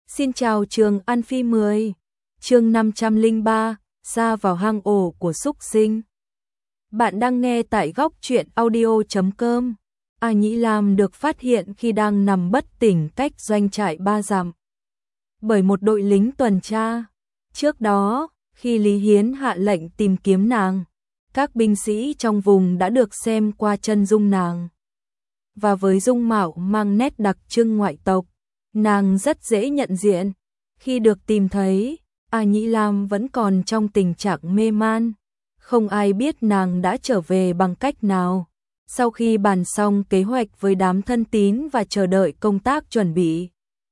Xin chào trường An Phi 10, chương 503, ra vào hang ổ của súc sinh. Bạn đang nghe tại góc truyện audio.com. A Nhĩ Lam được phát hiện khi đang nằm bất tỉnh cách doanh trại 3 dặm bởi một đội lính tuần tra. Trước đó, khi Lý Hiến hạ lệnh tìm kiếm nàng, các binh sĩ trong vùng đã được xem qua chân dung nàng. Và với dung mạo mang nét đặc trưng ngoại tộc, nàng rất dễ nhận diện. Khi được tìm thấy, A Nhĩ Lam vẫn còn trong tình trạng mê man. Không ai biết nàng đã trở về bằng cách nào. Sau khi bàn xong kế hoạch với đám thân tín và chờ đợi công tác chuẩn bị,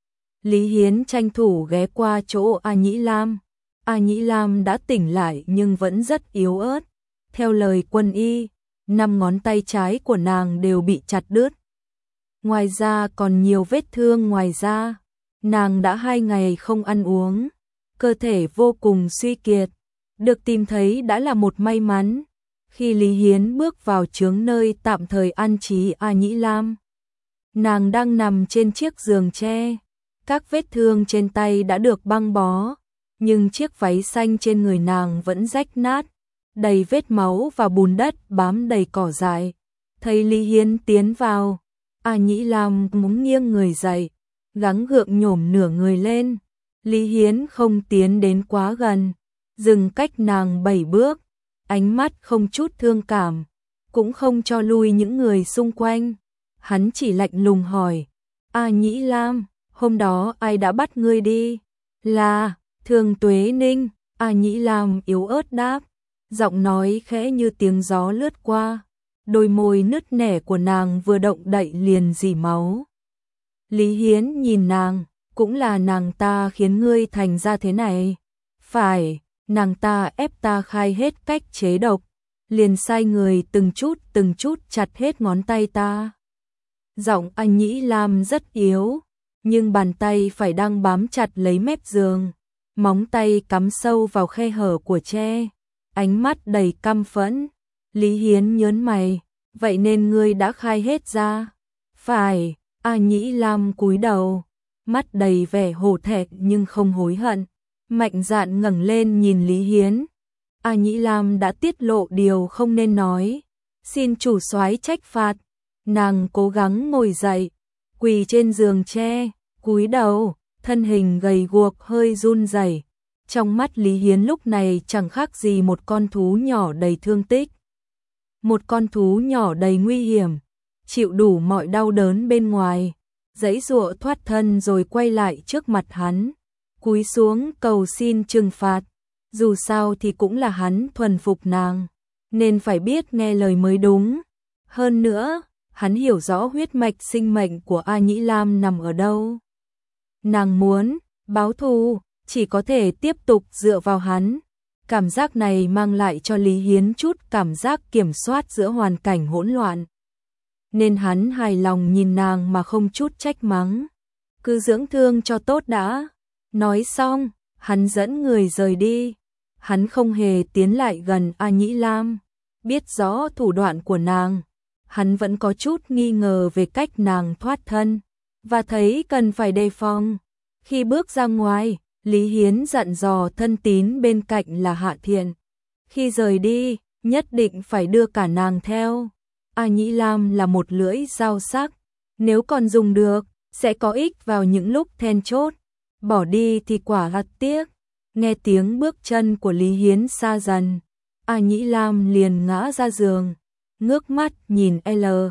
Lý Hiến tranh thủ ghé qua chỗ A Nhĩ Lam. A Nhĩ Lam đã tỉnh lại nhưng vẫn rất yếu ớt. Theo lời quân y, 5 ngón tay trái của nàng đều bị chặt đứt. Ngoài ra còn nhiều vết thương ngoài da. Nàng đã 2 ngày không ăn uống, cơ thể vô cùng suy kiệt. Được tìm thấy đã là một may mắn. Khi Lý Hiến bước vào chướng nơi tạm thời an trí A Nhĩ Lam, nàng đang nằm trên chiếc giường tre. Các vết thương trên tay đã được băng bó, nhưng chiếc váy xanh trên người nàng vẫn rách nát, đầy vết máu và bùn đất bám đầy cỏ dại. Thấy Lý Hiến tiến vào, A Nhĩ Lam muốn nghiêng người dậy, gắng gượng nhổm nửa người lên. Lý Hiến không tiến đến quá gần, dừng cách nàng 7 bước, ánh mắt không chút thương cảm, cũng không cho lui những người xung quanh. Hắn chỉ lạnh lùng hỏi, A Nhĩ Lam, hôm đó ai đã bắt ngươi đi? Là Thường Tuế Ninh. A Nhĩ Lam yếu ớt đáp, giọng nói khẽ như tiếng gió lướt qua. Đôi môi nứt nẻ của nàng vừa động đậy liền rỉ máu. Lý Hiến nhìn nàng, cũng là nàng ta khiến ngươi thành ra thế này. Phải, nàng ta ép ta khai hết cách chế độc, liền sai người từng chút chặt hết ngón tay ta. Giọng A Nhĩ Lam rất yếu, nhưng bàn tay phải đang bám chặt lấy mép giường, móng tay cắm sâu vào khe hở của tre, ánh mắt đầy căm phẫn. Lý Hiến nhớn mày, vậy nên ngươi đã khai hết ra? Phải. A Nhĩ Lam cúi đầu, mắt đầy vẻ hổ thẹn nhưng không hối hận, mạnh dạn ngẩng lên nhìn Lý Hiến. A Nhĩ Lam đã tiết lộ điều không nên nói, xin chủ soái trách phạt. Nàng cố gắng ngồi dậy, quỳ trên giường tre, cúi đầu, thân hình gầy guộc hơi run rẩy. Trong mắt Lý Hiến lúc này chẳng khác gì một con thú nhỏ đầy thương tích, một con thú nhỏ đầy nguy hiểm, chịu đủ mọi đau đớn bên ngoài, giãy giụa thoát thân rồi quay lại trước mặt hắn, cúi xuống cầu xin trừng phạt. Dù sao thì cũng là hắn thuần phục nàng, nên phải biết nghe lời mới đúng. Hơn nữa, hắn hiểu rõ huyết mạch sinh mệnh của A Nhĩ Lam nằm ở đâu. Nàng muốn báo thù, chỉ có thể tiếp tục dựa vào hắn. Cảm giác này mang lại cho Lý Hiến chút cảm giác kiểm soát giữa hoàn cảnh hỗn loạn, nên hắn hài lòng nhìn nàng mà không chút trách mắng. Cứ dưỡng thương cho tốt đã. Nói xong, hắn dẫn người rời đi. Hắn không hề tiến lại gần A Nhĩ Lam. Biết rõ thủ đoạn của nàng, hắn vẫn có chút nghi ngờ về cách nàng thoát thân, và thấy cần phải đề phòng. Khi bước ra ngoài, Lý Hiến dặn dò thân tín bên cạnh là Hạ Thiện, khi rời đi, nhất định phải đưa cả nàng theo. A Nhĩ Lam là một lưỡi dao sắc, nếu còn dùng được, sẽ có ích vào những lúc then chốt. Bỏ đi thì quả là tiếc. Nghe tiếng bước chân của Lý Hiến xa dần, A Nhĩ Lam liền ngã ra giường, ngước mắt nhìn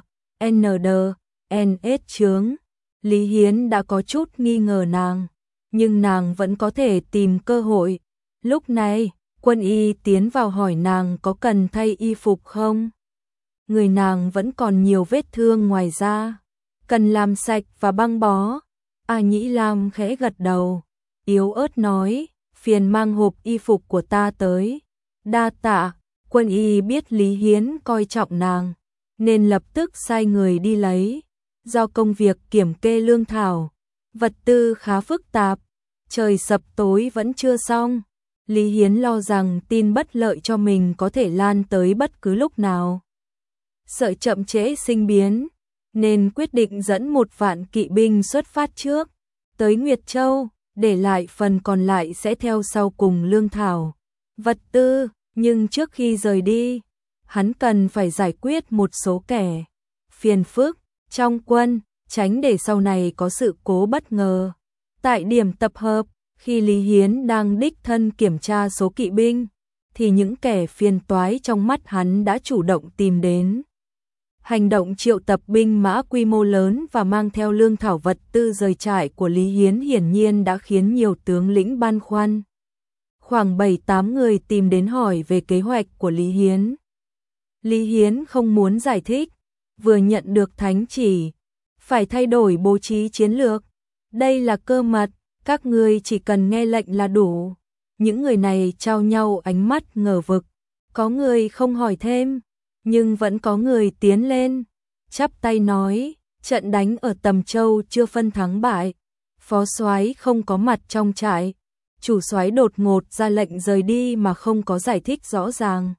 LND chướng. Lý Hiến đã có chút nghi ngờ nàng, nhưng nàng vẫn có thể tìm cơ hội. Lúc này, quân y tiến vào hỏi nàng có cần thay y phục không. Người nàng vẫn còn nhiều vết thương ngoài da, cần làm sạch và băng bó. A Nhĩ Lam khẽ gật đầu, yếu ớt nói, phiền mang hộp y phục của ta tới. Đa tạ. Quân y biết Lý Hiến coi trọng nàng, nên lập tức sai người đi lấy. Do công việc kiểm kê lương thảo, vật tư khá phức tạp, trời sập tối vẫn chưa xong. Lý Hiến lo rằng tin bất lợi cho mình có thể lan tới bất cứ lúc nào, sợ chậm trễ sinh biến, nên quyết định dẫn 1 vạn kỵ binh xuất phát trước, tới Nguyệt Châu, để lại phần còn lại sẽ theo sau cùng lương thảo, vật tư, nhưng trước khi rời đi, hắn cần phải giải quyết một số kẻ phiền phức trong quân, tránh để sau này có sự cố bất ngờ. Tại điểm tập hợp, khi Lý Hiến đang đích thân kiểm tra số kỵ binh, thì những kẻ phiền toái trong mắt hắn đã chủ động tìm đến. Hành động triệu tập binh mã quy mô lớn và mang theo lương thảo vật tư rời trại của Lý Hiến hiển nhiên đã khiến nhiều tướng lĩnh băn khoăn. Khoảng 7-8 người tìm đến hỏi về kế hoạch của Lý Hiến. Lý Hiến không muốn giải thích, vừa nhận được thánh chỉ, phải thay đổi bố trí chiến lược. Đây là cơ mật, các ngươi chỉ cần nghe lệnh là đủ. Những người này trao nhau ánh mắt ngờ vực, có người không hỏi thêm, nhưng vẫn có người tiến lên, chắp tay nói, trận đánh ở Tầm Châu chưa phân thắng bại, phó soái không có mặt trong trại, chủ soái đột ngột ra lệnh rời đi mà không có giải thích rõ ràng.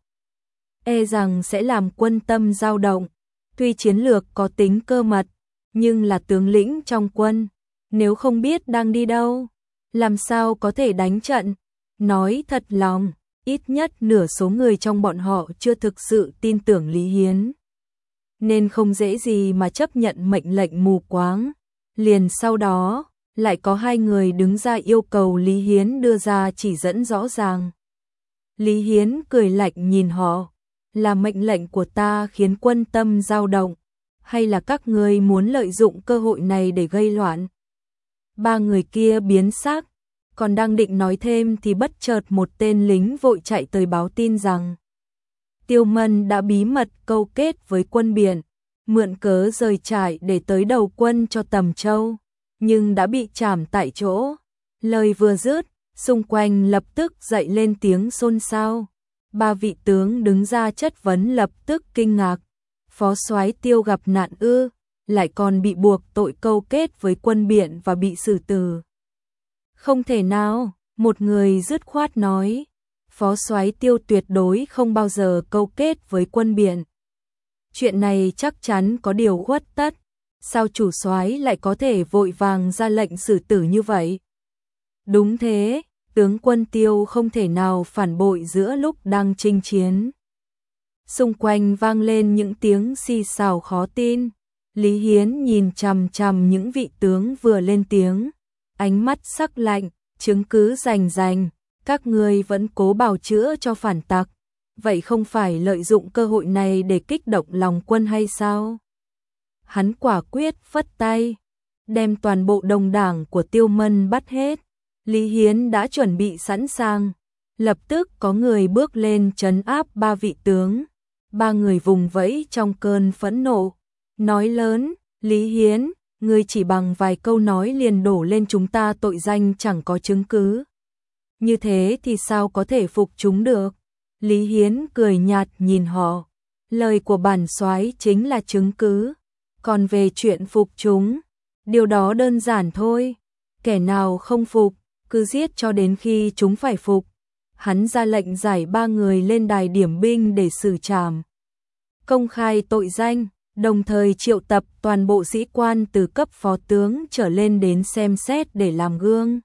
E rằng sẽ làm quân tâm dao động, tuy chiến lược có tính cơ mật, nhưng là tướng lĩnh trong quân, nếu không biết đang đi đâu, làm sao có thể đánh trận. Nói thật lòng, ít nhất nửa số người trong bọn họ chưa thực sự tin tưởng Lý Hiến, nên không dễ gì mà chấp nhận mệnh lệnh mù quáng. Liền sau đó, lại có 2 người đứng ra yêu cầu Lý Hiến đưa ra chỉ dẫn rõ ràng. Lý Hiến cười lạnh nhìn họ, là mệnh lệnh của ta khiến quân tâm dao động, hay là các ngươi muốn lợi dụng cơ hội này để gây loạn? 3 người kia biến sắc, còn đang định nói thêm thì bất chợt một tên lính vội chạy tới báo tin rằng Tiêu Mân đã bí mật câu kết với quân biển, mượn cớ rời trại để tới đầu quân cho Tầm Châu, nhưng đã bị trảm tại chỗ. Lời vừa dứt, xung quanh lập tức dậy lên tiếng xôn xao. 3 vị tướng đứng ra chất vấn lập tức kinh ngạc. Phó soái Tiêu gặp nạn ư, lại còn bị buộc tội câu kết với quân biển và bị xử tử. Không thể nào, một người dứt khoát nói, phó soái Tiêu tuyệt đối không bao giờ câu kết với quân biển. Chuyện này chắc chắn có điều khuất tất, sao chủ soái lại có thể vội vàng ra lệnh xử tử như vậy? Đúng thế, tướng quân Tiêu không thể nào phản bội giữa lúc đang chinh chiến. Xung quanh vang lên những tiếng xì xào khó tin. Lý Hiến nhìn chằm chằm những vị tướng vừa lên tiếng, ánh mắt sắc lạnh, chứng cứ rành rành, các ngươi vẫn cố bào chữa cho phản tặc, vậy không phải lợi dụng cơ hội này để kích động lòng quân hay sao? Hắn quả quyết phất tay, đem toàn bộ đồng đảng của Tiêu Mân bắt hết. Lý Hiến đã chuẩn bị sẵn sàng, lập tức có người bước lên trấn áp 3 vị tướng. 3 người vùng vẫy trong cơn phẫn nộ, nói lớn, Lý Hiến, ngươi chỉ bằng vài câu nói liền đổ lên chúng ta tội danh chẳng có chứng cứ. Như thế thì sao có thể phục chúng được? Lý Hiến cười nhạt nhìn họ, lời của bản soái chính là chứng cứ, còn về chuyện phục chúng, điều đó đơn giản thôi, kẻ nào không phục, cứ giết cho đến khi chúng phải phục. Hắn ra lệnh giải 3 người lên đài điểm binh để xử trảm, công khai tội danh, đồng thời triệu tập toàn bộ sĩ quan từ cấp phó tướng trở lên đến xem xét để làm gương.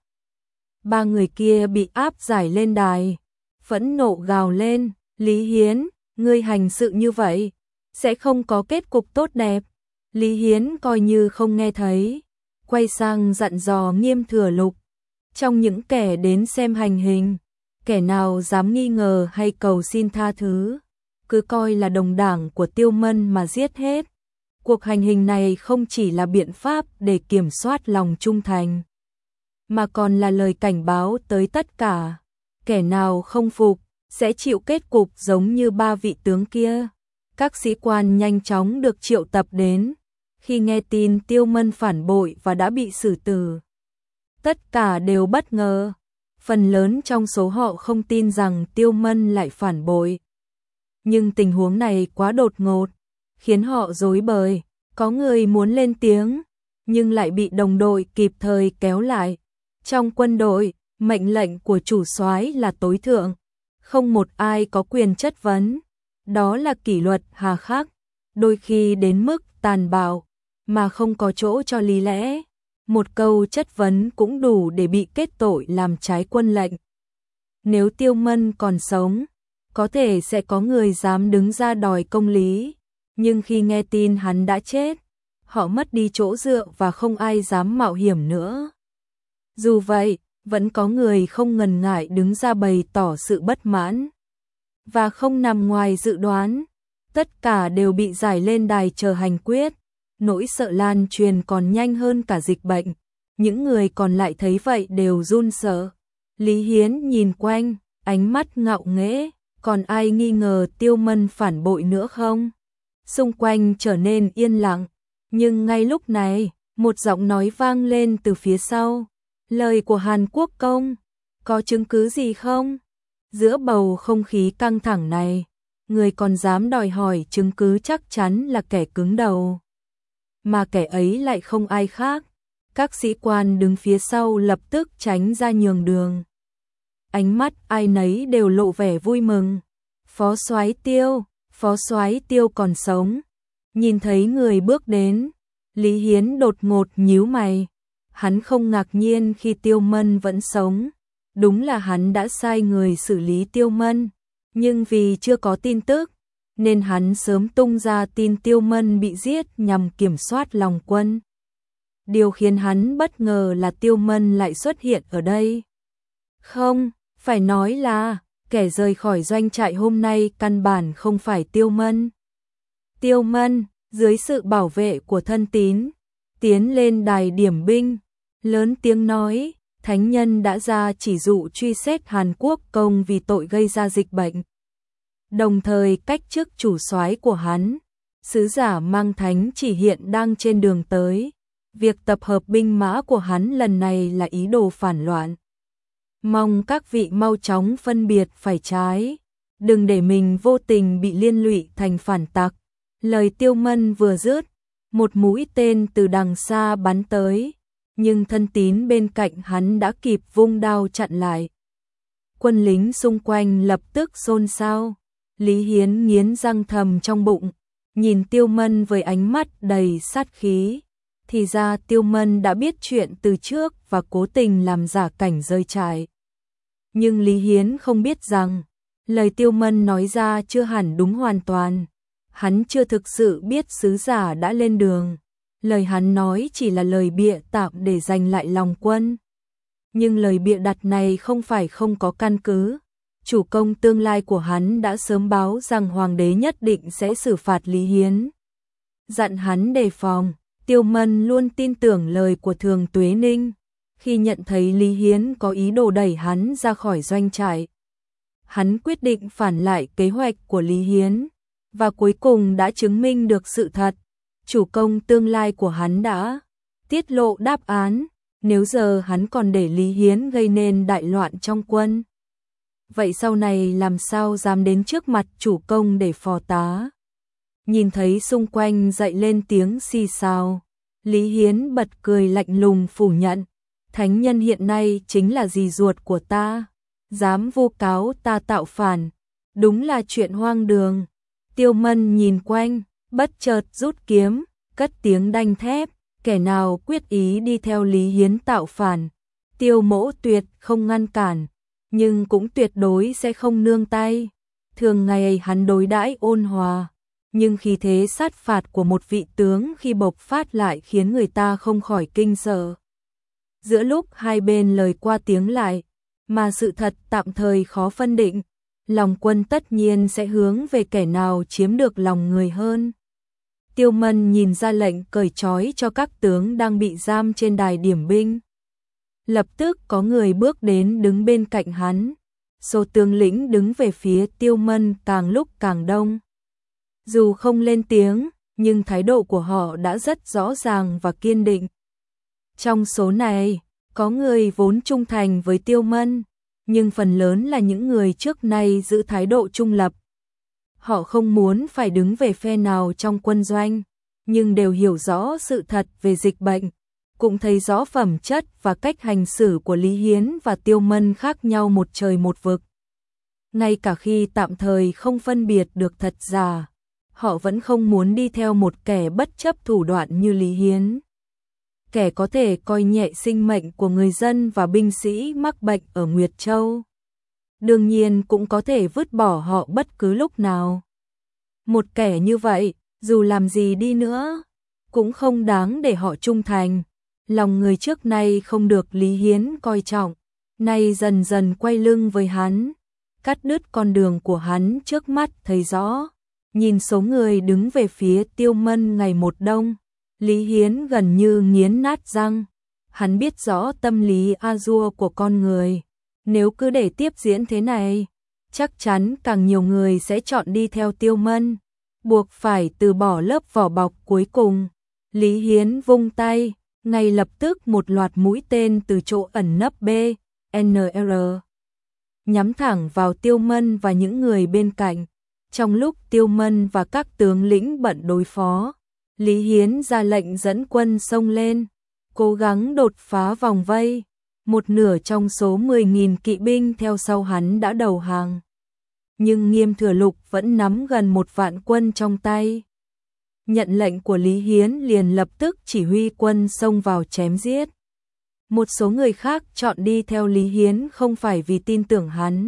3 người kia bị áp giải lên đài, phẫn nộ gào lên, Lý Hiến, ngươi hành sự như vậy, sẽ không có kết cục tốt đẹp. Lý Hiến coi như không nghe thấy, quay sang dặn dò Nghiêm Thừa Lục, trong những kẻ đến xem hành hình, kẻ nào dám nghi ngờ hay cầu xin tha thứ, cứ coi là đồng đảng của Tiêu Mân mà giết hết. Cuộc hành hình này không chỉ là biện pháp để kiểm soát lòng trung thành, mà còn là lời cảnh báo tới tất cả, kẻ nào không phục sẽ chịu kết cục giống như 3 vị tướng kia. Các sĩ quan nhanh chóng được triệu tập đến, khi nghe tin Tiêu Mân phản bội và đã bị xử tử, tất cả đều bất ngờ. Phần lớn trong số họ không tin rằng Tiêu Mân lại phản bội. Nhưng tình huống này quá đột ngột, khiến họ rối bời, có người muốn lên tiếng, nhưng lại bị đồng đội kịp thời kéo lại. Trong quân đội, mệnh lệnh của chủ soái là tối thượng, không một ai có quyền chất vấn, đó là kỷ luật hà khắc, đôi khi đến mức tàn bạo, mà không có chỗ cho lý lẽ. một câu chất vấn cũng đủ để bị kết tội làm trái quân lệnh. Nếu Tiêu Mân còn sống, có thể sẽ có người dám đứng ra đòi công lý, nhưng khi nghe tin hắn đã chết, họ mất đi chỗ dựa và không ai dám mạo hiểm nữa. Dù vậy, vẫn có người không ngần ngại đứng ra bày tỏ sự bất mãn. Và không nằm ngoài dự đoán, tất cả đều bị giải lên đài chờ hành quyết. Nỗi sợ lan truyền còn nhanh hơn cả dịch bệnh. Những người còn lại thấy vậy đều run sợ. Lý Hiến nhìn quanh, ánh mắt ngạo nghễ, còn ai nghi ngờ Tiêu Mân phản bội nữa không? Xung quanh trở nên yên lặng, nhưng ngay lúc này, một giọng nói vang lên từ phía sau. Lời của Hàn Quốc công, có chứng cứ gì không? Giữa bầu không khí căng thẳng này, người còn dám đòi hỏi chứng cứ chắc chắn là kẻ cứng đầu. Mà kẻ ấy lại không ai khác. Các sĩ quan đứng phía sau lập tức tránh ra nhường đường. Ánh mắt ai nấy đều lộ vẻ vui mừng. Phó soái Tiêu còn sống. Nhìn thấy người bước đến, Lý Hiến đột ngột nhíu mày. Hắn không ngạc nhiên khi Tiêu Mân vẫn sống. Đúng là hắn đã sai người xử lý Tiêu Mân, nhưng vì chưa có tin tức, nên hắn sớm tung ra tin Tiêu Mân bị giết nhằm kiểm soát lòng quân. Điều khiến hắn bất ngờ là Tiêu Mân lại xuất hiện ở đây. Không, phải nói là kẻ rời khỏi doanh trại hôm nay căn bản không phải Tiêu Mân. Tiêu Mân, dưới sự bảo vệ của thân tín, tiến lên đài điểm binh, lớn tiếng nói, thánh nhân đã ra chỉ dụ truy xét Hàn Quốc công vì tội gây ra dịch bệnh. Đồng thời cách chức chủ soái của hắn, sứ giả mang thánh chỉ hiện đang trên đường tới. Việc tập hợp binh mã của hắn lần này là ý đồ phản loạn. Mong các vị mau chóng phân biệt phải trái, đừng để mình vô tình bị liên lụy thành phản tặc. Lời Tiêu Mân vừa dứt, một mũi tên từ đằng xa bắn tới, nhưng thân tín bên cạnh hắn đã kịp vung đao chặn lại. Quân lính xung quanh lập tức xôn xao. Lý Hiến nghiến răng thầm trong bụng, nhìn Tiêu Mân với ánh mắt đầy sát khí. Thì ra Tiêu Mân đã biết chuyện từ trước và cố tình làm giả cảnh rơi trại. Nhưng Lý Hiến không biết rằng, lời Tiêu Mân nói ra chưa hẳn đúng hoàn toàn. Hắn chưa thực sự biết sứ giả đã lên đường. Lời hắn nói chỉ là lời bịa tạm để giành lại lòng quân. Nhưng lời bịa đặt này không phải không có căn cứ. Chủ công tương lai của hắn đã sớm báo rằng hoàng đế nhất định sẽ xử phạt Lý Hiến. Dặn hắn đề phòng. Tiêu Mân luôn tin tưởng lời của Thường Tuế Ninh. Khi nhận thấy Lý Hiến có ý đồ đẩy hắn ra khỏi doanh trại, hắn quyết định phản lại kế hoạch của Lý Hiến. Và cuối cùng đã chứng minh được sự thật. Chủ công tương lai của hắn đã tiết lộ đáp án. Nếu giờ hắn còn để Lý Hiến gây nên đại loạn trong quân, vậy sau này làm sao dám đến trước mặt chủ công để phò tá. Nhìn thấy xung quanh dậy lên tiếng xì xào, Lý Hiến bật cười lạnh lùng phủ nhận. Thánh nhân hiện nay chính là dì ruột của ta, dám vu cáo ta tạo phản, đúng là chuyện hoang đường. Tiêu Mân nhìn quanh, bất chợt rút kiếm, cất tiếng đanh thép, kẻ nào quyết ý đi theo Lý Hiến tạo phản, Tiêu mỗ tuyệt không ngăn cản, nhưng cũng tuyệt đối sẽ không nương tay. Thường ngày hắn đối đãi ôn hòa, nhưng khí thế sát phạt của một vị tướng khi bộc phát lại khiến người ta không khỏi kinh sợ. Giữa lúc hai bên lời qua tiếng lại, mà sự thật tạm thời khó phân định, lòng quân tất nhiên sẽ hướng về kẻ nào chiếm được lòng người hơn. Tiêu Mân nhìn ra lệnh cởi trói cho các tướng đang bị giam trên đài điểm binh. Lập tức có người bước đến đứng bên cạnh hắn. Số tướng lĩnh đứng về phía Tiêu Mân càng lúc càng đông. Dù không lên tiếng, nhưng thái độ của họ đã rất rõ ràng và kiên định. Trong số này, có người vốn trung thành với Tiêu Mân, nhưng phần lớn là những người trước nay giữ thái độ trung lập. Họ không muốn phải đứng về phe nào trong quân doanh, nhưng đều hiểu rõ sự thật về dịch bệnh, cũng thấy rõ phẩm chất và cách hành xử của Lý Hiến và Tiêu Mân khác nhau một trời một vực. Ngay cả khi tạm thời không phân biệt được thật giả, họ vẫn không muốn đi theo một kẻ bất chấp thủ đoạn như Lý Hiến. kẻ có thể coi nhẹ sinh mệnh của người dân và binh sĩ mắc bệnh ở Nguyệt Châu. Đương nhiên cũng có thể vứt bỏ họ bất cứ lúc nào. Một kẻ như vậy, dù làm gì đi nữa, cũng không đáng để họ trung thành. Lòng người trước nay không được Lý Hiến coi trọng, nay dần dần quay lưng với hắn, cắt đứt con đường của hắn trước mắt thấy rõ. Nhìn số người đứng về phía Tiêu Mân ngày một đông, Lý Hiến gần như nghiến nát răng. Hắn biết rõ tâm lý A-dua của con người. Nếu cứ để tiếp diễn thế này, chắc chắn càng nhiều người sẽ chọn đi theo Tiêu Mân, buộc phải từ bỏ lớp vỏ bọc cuối cùng. Lý Hiến vung tay, ngay lập tức một loạt mũi tên từ chỗ ẩn nấp BNR nhắm thẳng vào Tiêu Mân và những người bên cạnh. Trong lúc Tiêu Mân và các tướng lĩnh bận đối phó, Lý Hiến ra lệnh dẫn quân xông lên, cố gắng đột phá vòng vây. Một nửa trong số 10.000 kỵ binh theo sau hắn đã đầu hàng. Nhưng Nghiêm Thừa Lục vẫn nắm gần 1 vạn quân trong tay. Nhận lệnh của Lý Hiến liền lập tức chỉ huy quân xông vào chém giết. Một số người khác chọn đi theo Lý Hiến không phải vì tin tưởng hắn,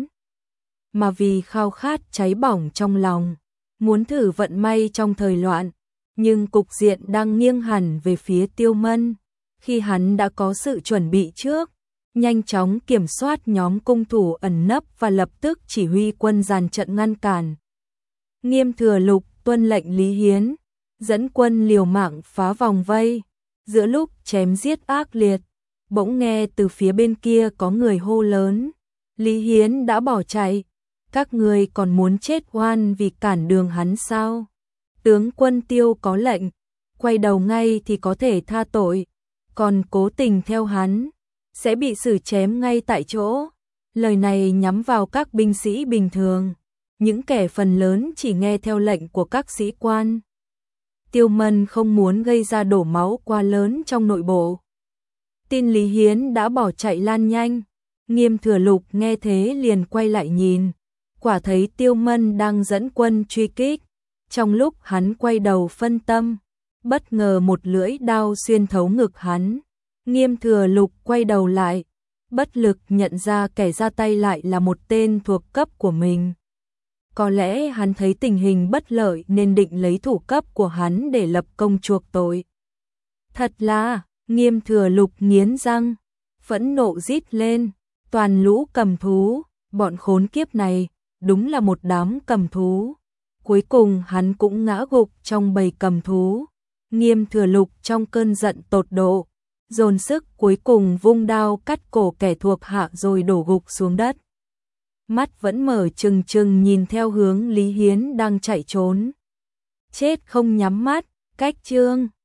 mà vì khao khát cháy bỏng trong lòng, muốn thử vận may trong thời loạn. Nhưng cục diện đang nghiêng hẳn về phía Tiêu Mân, khi hắn đã có sự chuẩn bị trước, nhanh chóng kiểm soát nhóm cung thủ ẩn nấp và lập tức chỉ huy quân dàn trận ngăn cản. Nghiêm Thừa Lục tuân lệnh Lý Hiến, dẫn quân liều mạng phá vòng vây. Giữa lúc chém giết ác liệt, bỗng nghe từ phía bên kia có người hô lớn. Lý Hiến đã bỏ chạy, các người còn muốn chết oan vì cản đường hắn sao? Tướng quân Tiêu có lệnh, quay đầu ngay thì có thể tha tội, còn cố tình theo hắn, sẽ bị xử chém ngay tại chỗ. Lời này nhắm vào các binh sĩ bình thường, những kẻ phần lớn chỉ nghe theo lệnh của các sĩ quan. Tiêu Mân không muốn gây ra đổ máu quá lớn trong nội bộ. Tin Lý Hiến đã bỏ chạy lan nhanh, Nghiêm Thừa Lục nghe thế liền quay lại nhìn, quả thấy Tiêu Mân đang dẫn quân truy kích. Trong lúc hắn quay đầu phân tâm, bất ngờ một lưỡi đao xuyên thấu ngực hắn. Nghiêm Thừa Lục quay đầu lại, bất lực nhận ra kẻ ra tay lại là một tên thuộc cấp của mình. Có lẽ hắn thấy tình hình bất lợi nên định lấy thủ cấp của hắn để lập công chuộc tội. Thật là, Nghiêm Thừa Lục nghiến răng, phẫn nộ rít lên, toàn lũ cầm thú, bọn khốn kiếp này, đúng là một đám cầm thú. Cuối cùng hắn cũng ngã gục trong bầy cầm thú. Nghiêm Thừa Lục trong cơn giận tột độ, dồn sức cuối cùng vung đao cắt cổ kẻ thuộc hạ rồi đổ gục xuống đất. Mắt vẫn mở trừng trừng nhìn theo hướng Lý Hiến đang chạy trốn. Chết không nhắm mắt, cách chương.